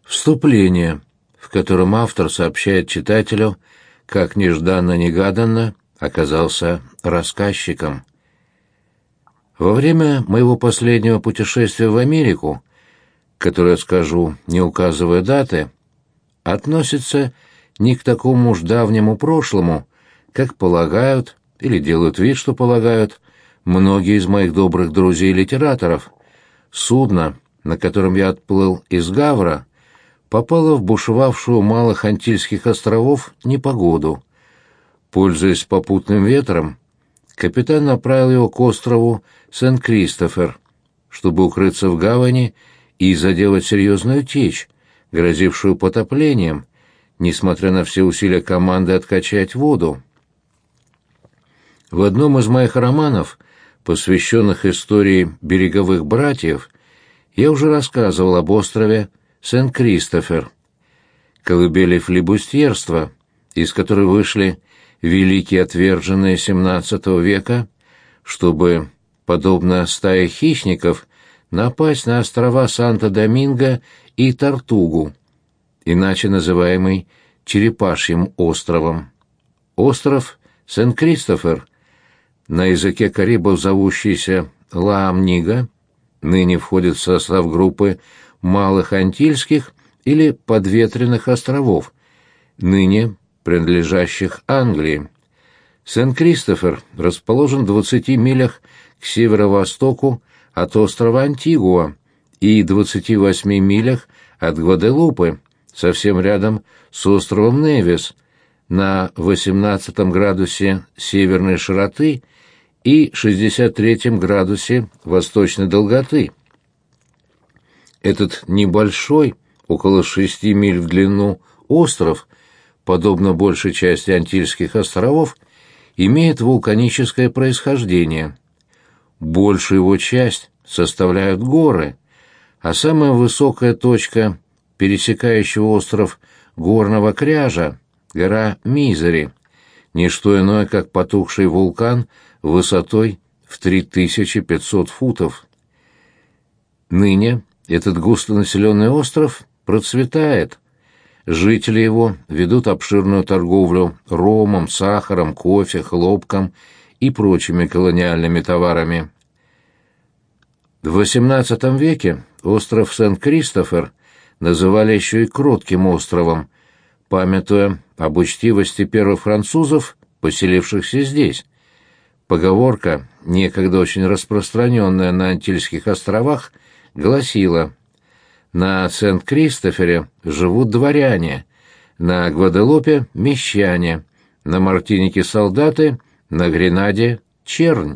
Вступление, в котором автор сообщает читателю, как нежданно-негаданно оказался рассказчиком. Во время моего последнего путешествия в Америку, которое скажу, не указывая даты, относится не к такому уж давнему прошлому, как полагают или делают вид, что полагают многие из моих добрых друзей-литераторов. Судно, на котором я отплыл из Гавра, попало в бушевавшую у Малых Антильских островов непогоду. Пользуясь попутным ветром, капитан направил его к острову Сент-Кристофер, чтобы укрыться в гавани и заделать серьезную течь, грозившую потоплением, несмотря на все усилия команды откачать воду. В одном из моих романов, посвященных истории береговых братьев, я уже рассказывал об острове Сент-Кристофер, колыбели флибустьерства, из которой вышли великие отверженные XVII века, чтобы, подобно стае хищников, напасть на острова Санто-Доминго и Тортугу, иначе называемый Черепашьим островом. Остров Сент-Кристофер, на языке карибов зовущийся Ла-Амниго, ныне входит в состав группы Малых Антильских или Подветренных островов, ныне принадлежащих Англии. Сент-Кристофер расположен в 20 милях к северо-востоку от острова Антигуа и 28 милях от Гваделупы, совсем рядом с островом Невис, на 18 градусе северной широты и 63 градусе восточной долготы. Этот небольшой, около 6 миль в длину, остров, подобно большей части Антильских островов, имеет вулканическое происхождение. Большую его часть составляют горы, а самая высокая точка пересекающего остров горного кряжа — гора Мизери, не что иное, как потухший вулкан высотой в 3500 футов. Ныне этот густонаселенный остров процветает. Жители его ведут обширную торговлю ромом, сахаром, кофе, хлопком и прочими колониальными товарами. В XVIII веке остров Сент-Кристофер называли еще и Кротким островом, памятуя об учтивости первых французов, поселившихся здесь. Поговорка, некогда очень распространенная на Антильских островах, гласила: «На Сент-Кристофере живут дворяне, на Гваделупе — мещане, на Мартинике — солдаты, на Гренаде — чернь».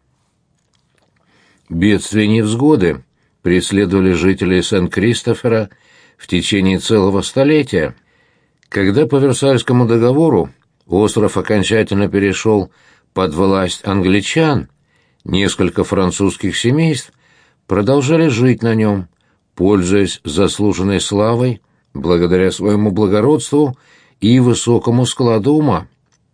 Бедствия и невзгоды преследовали жителей Сент-Кристофера в течение целого столетия. Когда по Версальскому договору остров окончательно перешел под власть англичан, несколько французских семейств продолжали жить на нем, пользуясь заслуженной славой благодаря своему благородству и высокому складу ума.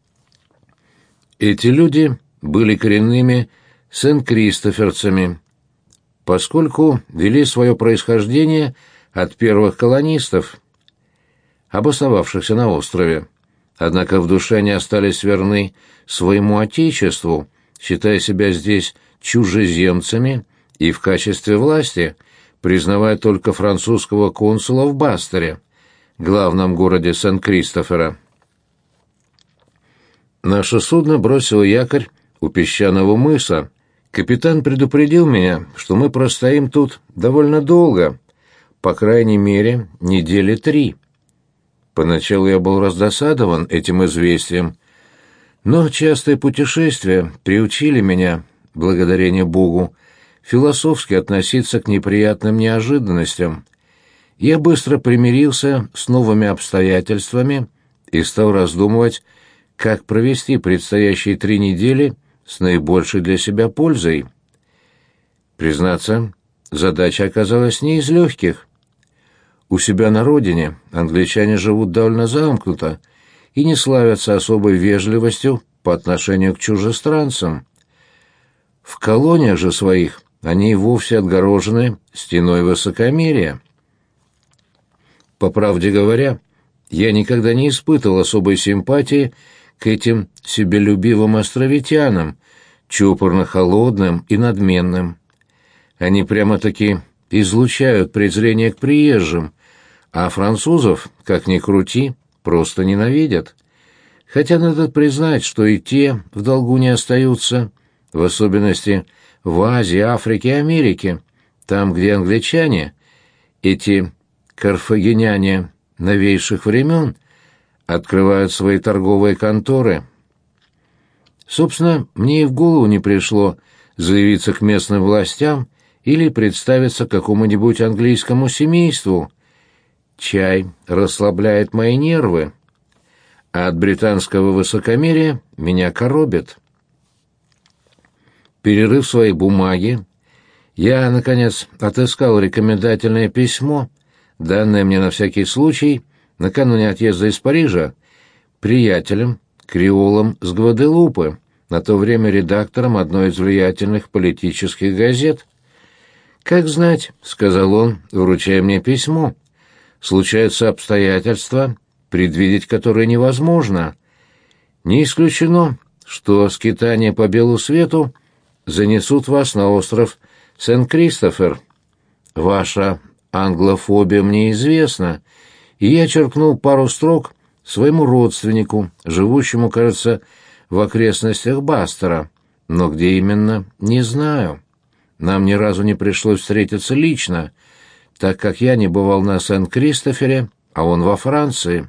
Эти люди были коренными сент-кристоферцами, поскольку вели свое происхождение от первых колонистов, обосновавшихся на острове. Однако в душе они остались верны своему отечеству, считая себя здесь чужеземцами и в качестве власти признавая только французского консула в Бастере, главном городе Сент-Кристофера. Наше судно бросило якорь у песчаного мыса. Капитан предупредил меня, что мы простоим тут довольно долго, по крайней мере, 3 недели. Поначалу я был раздосадован этим известием, но частые путешествия приучили меня, благодарение Богу, философски относиться к неприятным неожиданностям. Я быстро примирился с новыми обстоятельствами и стал раздумывать, как провести предстоящие 3 недели с наибольшей для себя пользой. Признаться, задача оказалась не из легких. У себя на родине англичане живут довольно замкнуто и не славятся особой вежливостью по отношению к чужестранцам. В колониях же своих они и вовсе отгорожены стеной высокомерия. По правде говоря, я никогда не испытывал особой симпатии к этим себелюбивым островитянам, чопорно-холодным и надменным. Они прямо-таки излучают презрение к приезжим, а французов, как ни крути, просто ненавидят. Хотя надо признать, что и те в долгу не остаются, в особенности в Азии, Африке и Америке, там, где англичане, эти карфагеняне новейших времен, открывают свои торговые конторы. Собственно, мне и в голову не пришло заявиться к местным властям или представиться какому-нибудь английскому семейству. Чай расслабляет мои нервы, а от британского высокомерия меня коробит. Перерыв свои бумаги, я, наконец, отыскал рекомендательное письмо, данное мне на всякий случай накануне отъезда из Парижа приятелем, креолом с Гваделупы, на то время редактором одной из влиятельных политических газет. «Как знать», — сказал он, вручая мне письмо, — «случаются обстоятельства, предвидеть которые невозможно. Не исключено, что скитания по белу свету занесут вас на остров Сент-Кристофер. Ваша англофобия мне известна, и я черкнул пару строк своему родственнику, живущему, кажется, в окрестностях Бастера, но где именно, не знаю. Нам ни разу не пришлось встретиться лично, так как я не бывал на Сент-Кристофере, а он во Франции.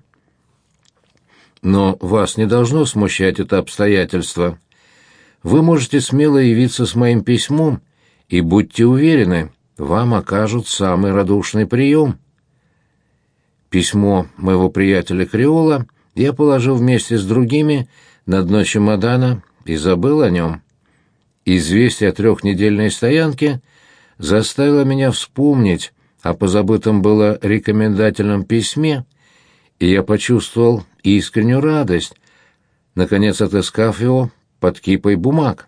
Но вас не должно смущать это обстоятельство. Вы можете смело явиться с моим письмом, и будьте уверены, вам окажут самый радушный прием». Письмо моего приятеля Креола я положил вместе с другими на дно чемодана и забыл о нем. Известие о трехнедельной стоянке заставило меня вспомнить о позабытом было рекомендательном письме, и я почувствовал искреннюю радость, наконец отыскав его под кипой бумаг.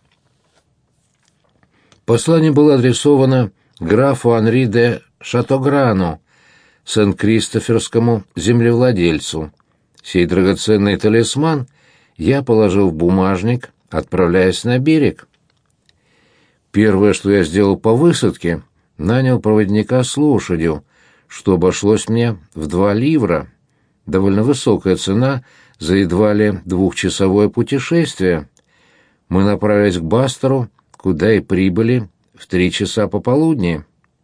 Послание было адресовано графу Анри де Шатограну, сент-кристоферскому землевладельцу. Сей драгоценный талисман я положил в бумажник, отправляясь на берег. Первое, что я сделал по высадке, нанял проводника с лошадью, что обошлось мне в 2 ливра. Довольно высокая цена за едва ли 2-часовое путешествие. Мы направились к Бастеру, куда и прибыли в 3 часа пополудни.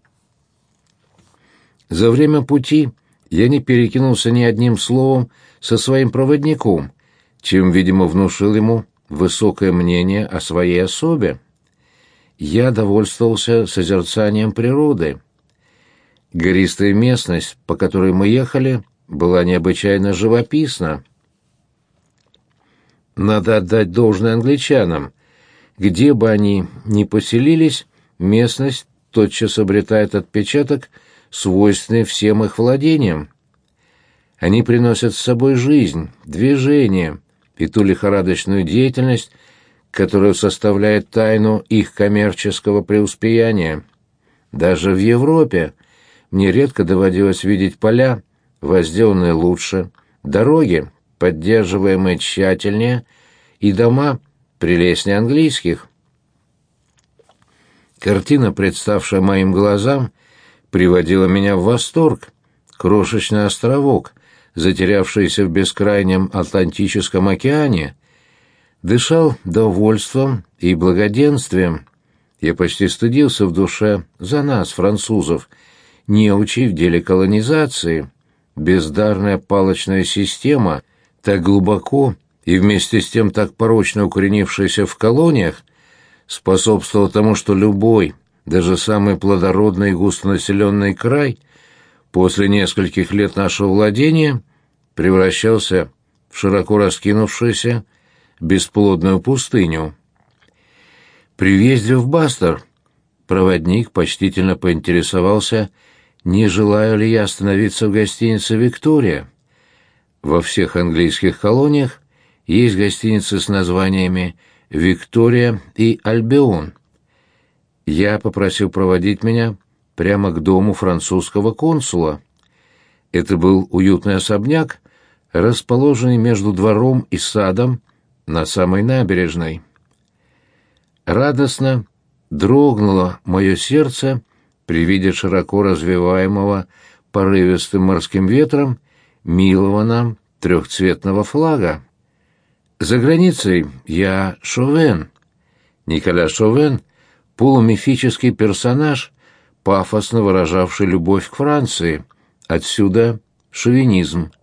За время пути я не перекинулся ни одним словом со своим проводником, чем, видимо, внушил ему высокое мнение о своей особе. Я довольствовался созерцанием природы. Гористая местность, по которой мы ехали, была необычайно живописна. Надо отдать должное англичанам. Где бы они ни поселились, местность тотчас обретает отпечаток, свойственный всем их владениям. Они приносят с собой жизнь, движение и ту лихорадочную деятельность, которая составляет тайну их коммерческого преуспеяния. Даже в Европе мне редко доводилось видеть поля, возделанные лучше, дороги, поддерживаемые тщательнее, и дома прелестнее английских. Картина, представшая моим глазам, приводила меня в восторг. Крошечный островок, затерявшийся в бескрайнем Атлантическом океане, дышал довольством и благоденствием. Я почти стыдился в душе за нас, французов, неучи в деле колонизации. Бездарная палочная система, так глубоко и вместе с тем так порочно укоренившаяся в колониях, способствовала тому, что любой, даже самый плодородный и густонаселенный край после нескольких лет нашего владения превращался в широко раскинувшуюся бесплодную пустыню. При въезде в Бастер проводник почтительно поинтересовался, не желаю ли я остановиться в гостинице «Виктория». Во всех английских колониях есть гостиницы с названиями «Виктория» и «Альбион». Я попросил проводить меня прямо к дому французского консула. Это был уютный особняк, расположенный между двором и садом на самой набережной. Радостно дрогнуло мое сердце при виде широко развиваемого порывистым морским ветром милого нам трехцветного флага. За границей я Шовен. Николя Шовен — полумифический персонаж, пафосно выражавший любовь к Франции. Отсюда шовинизм.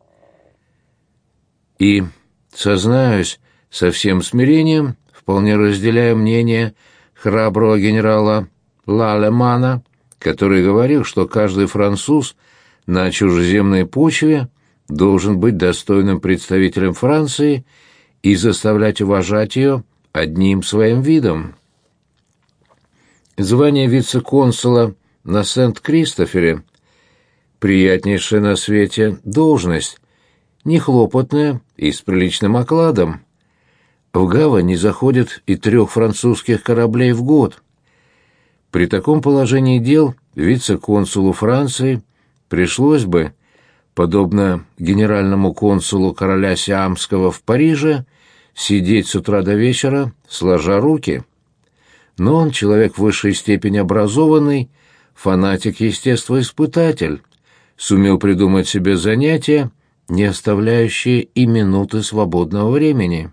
И, сознаюсь, со всем смирением, вполне разделяя мнение храброго генерала Лалемана, который говорил, что каждый француз на чужеземной почве должен быть достойным представителем Франции и заставлять уважать ее одним своим видом. Звание вице-консула на Сент-Кристофере — приятнейшая на свете должность, нехлопотная и с приличным окладом. В гавань не заходит и 3 французских кораблей в год. При таком положении дел вице-консулу Франции пришлось бы, подобно генеральному консулу короля Сиамского в Париже, сидеть с утра до вечера, сложа руки. Но он человек в высшей степени образованный, фанатик-естествоиспытатель, сумел придумать себе занятия, не оставляющие и минуты свободного времени.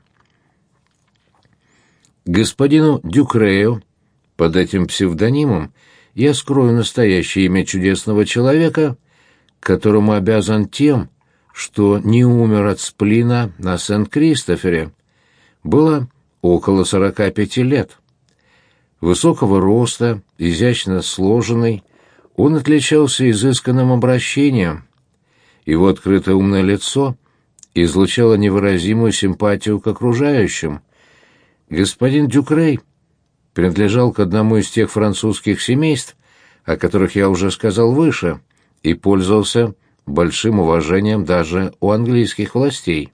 Господину Дюкрею, под этим псевдонимом, я скрою настоящее имя чудесного человека, которому обязан тем, что не умер от сплина на Сент-Кристофере. Было около 45 лет. Высокого роста, изящно сложенный, он отличался изысканным обращением. Его открытое умное лицо излучало невыразимую симпатию к окружающим. Господин Дюкрей принадлежал к одному из тех французских семейств, о которых я уже сказал выше, и пользовался большим уважением даже у английских властей.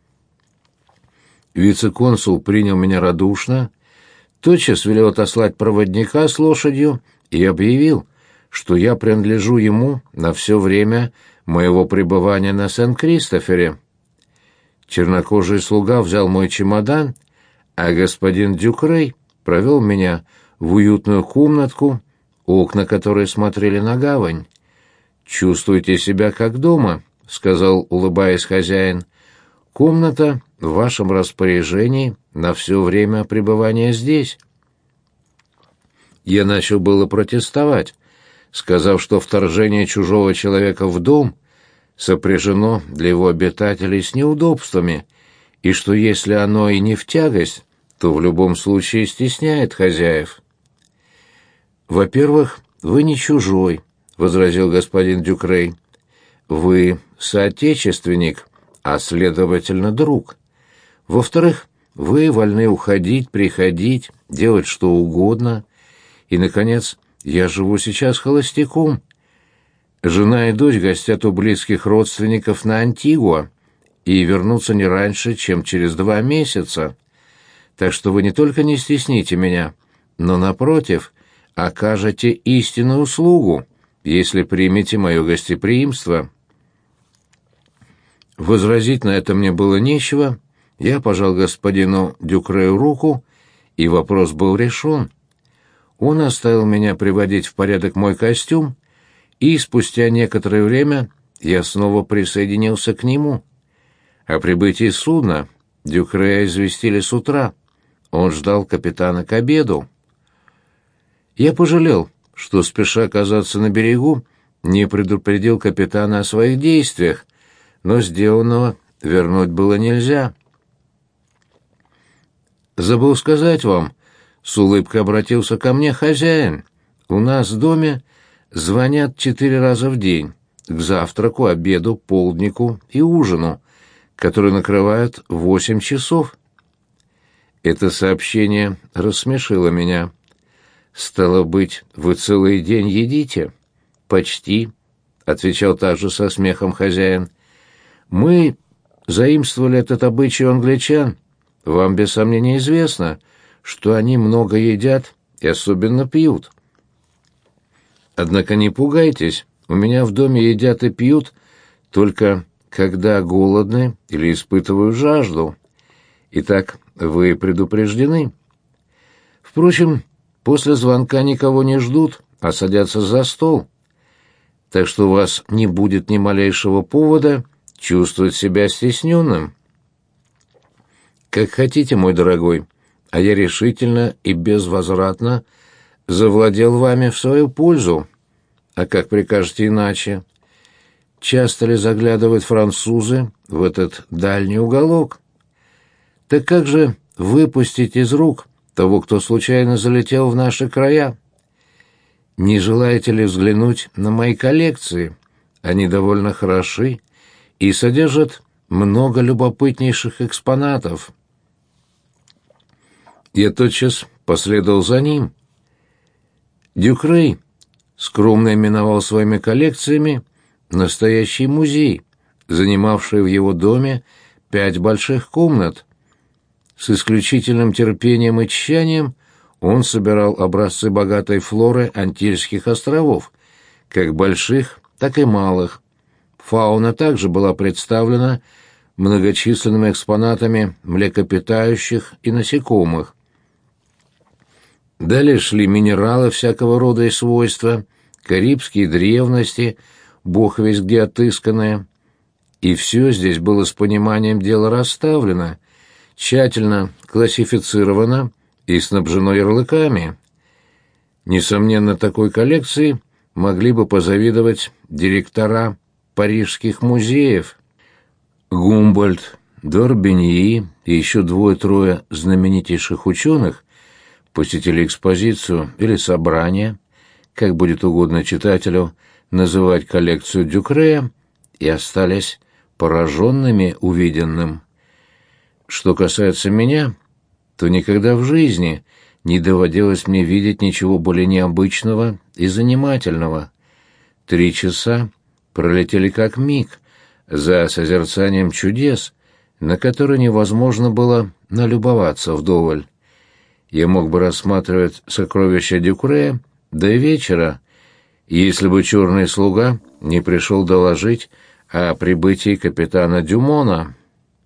Вице-консул принял меня радушно, тотчас велел отослать проводника с лошадью и объявил, что я принадлежу ему на все время моего пребывания на Сент-Кристофере. Чернокожий слуга взял мой чемодан, а господин Дюкрей провел меня в уютную комнатку, окна которой смотрели на гавань. «Чувствуйте себя как дома», — сказал, улыбаясь хозяин. «Комната в вашем распоряжении на все время пребывания здесь». Я начал было протестовать, сказав, что вторжение чужого человека в дом сопряжено для его обитателей с неудобствами, и что если оно и не в тягость, то в любом случае стесняет хозяев. «Во-первых, вы не чужой», — возразил господин Дюкрей. «Вы соотечественник, а, следовательно, друг. Во-вторых, вы вольны уходить, приходить, делать что угодно. И, наконец, я живу сейчас холостяком. Жена и дочь гостят у близких родственников на Антигуа и вернутся не раньше, чем через 2 месяца. Так что вы не только не стесните меня, но, напротив, окажете истинную услугу, если примете мое гостеприимство». Возразить на это мне было нечего, я пожал господину Дюкрею руку, и вопрос был решен. Он оставил меня приводить в порядок мой костюм, и спустя некоторое время я снова присоединился к нему. О прибытии судна Дюкрея известили с утра. Он ждал капитана к обеду. Я пожалел, что, спеша оказаться на берегу, не предупредил капитана о своих действиях, но сделанного вернуть было нельзя. «Забыл сказать вам», — с улыбкой обратился ко мне хозяин, «у нас в доме звонят 4 раза в день, к завтраку, обеду, полднику и ужину, которые накрывают в 8 часов». Это сообщение рассмешило меня. «Стало быть, вы целый день едите?» «Почти», — отвечал также со смехом хозяин. «Мы заимствовали этот обычай у англичан. Вам без сомнения известно, что они много едят и особенно пьют. Однако не пугайтесь, у меня в доме едят и пьют только когда голодны или испытывают жажду. Итак, вы предупреждены. Впрочем, после звонка никого не ждут, а садятся за стол. Так что у вас не будет ни малейшего повода чувствовать себя стесненным. Как хотите, мой дорогой, а я решительно и безвозвратно завладел вами в свою пользу. А как прикажете иначе? Часто ли заглядывают французы в этот дальний уголок? Так как же выпустить из рук того, кто случайно залетел в наши края? Не желаете ли взглянуть на мои коллекции? Они довольно хороши и содержат много любопытнейших экспонатов. Я тотчас последовал за ним. Дюкрей скромно именовал своими коллекциями настоящий музей, занимавший в его доме 5 больших комнат. С исключительным терпением и тщанием он собирал образцы богатой флоры Антильских островов, как больших, так и малых. Фауна также была представлена многочисленными экспонатами млекопитающих и насекомых. Далее шли минералы всякого рода и свойства, карибские древности, бог весть где отысканные. И все здесь было с пониманием дела расставлено, тщательно классифицировано и снабжено ярлыками. Несомненно, такой коллекции могли бы позавидовать директора парижских музеев. Гумбольдт, Д'Орбеньи и еще 2-3 знаменитейших ученых посетили экспозицию или собрание, как будет угодно читателю называть коллекцию Дюкрея, и остались пораженными увиденным. Что касается меня, то никогда в жизни не доводилось мне видеть ничего более необычного и занимательного. 3 часа пролетели как миг за созерцанием чудес, на которые невозможно было налюбоваться вдоволь. Я мог бы рассматривать сокровища Дюкрея до вечера, если бы черный слуга не пришел доложить о прибытии капитана Дюмона.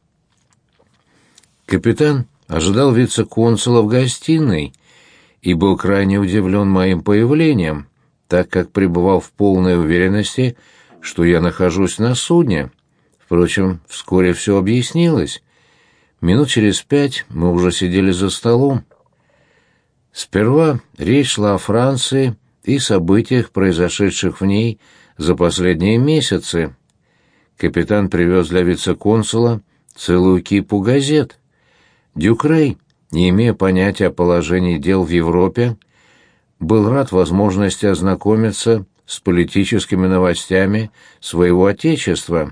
Капитан ожидал вице-консула в гостиной и был крайне удивлен моим появлением, так как пребывал в полной уверенности, что я нахожусь на судне. Впрочем, вскоре все объяснилось. Минут через 5 мы уже сидели за столом. Сперва речь шла о Франции и событиях, произошедших в ней за последние месяцы. Капитан привез для вице-консула целую кипу газет. Дюкрей, не имея понятия о положении дел в Европе, был рад возможности ознакомиться с политическими новостями своего отечества.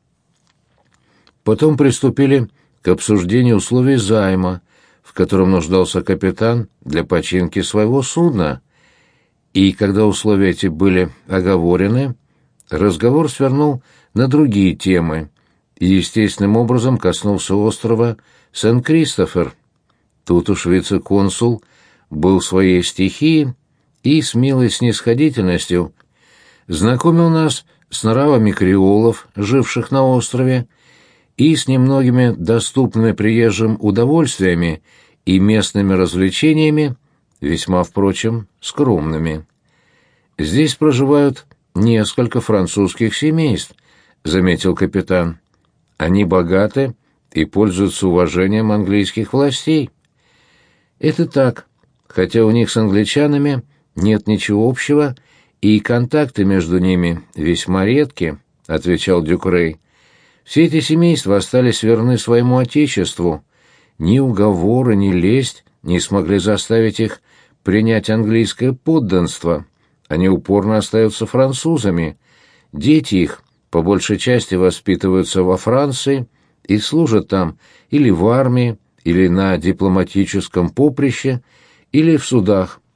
Потом приступили к обсуждению условий займа, в котором нуждался капитан для починки своего судна, и когда условия эти были оговорены, разговор свернул на другие темы и естественным образом коснулся острова Сен-Кристофер. Тут уж вице-консул был в своей стихии и с милой снисходительностью знакомил нас с нравами креолов, живших на острове, и с немногими доступными приезжим удовольствиями и местными развлечениями, весьма, впрочем, скромными. «Здесь проживают несколько французских семейств», — заметил капитан. «Они богаты и пользуются уважением английских властей». «Это так, хотя у них с англичанами нет ничего общего, и контакты между ними весьма редки», — отвечал Дюкрей. «Все эти семейства остались верны своему отечеству. Ни уговоры, ни лесть не смогли заставить их принять английское подданство. Они упорно остаются французами. Дети их по большей части воспитываются во Франции и служат там или в армии, или на дипломатическом поприще, или в судах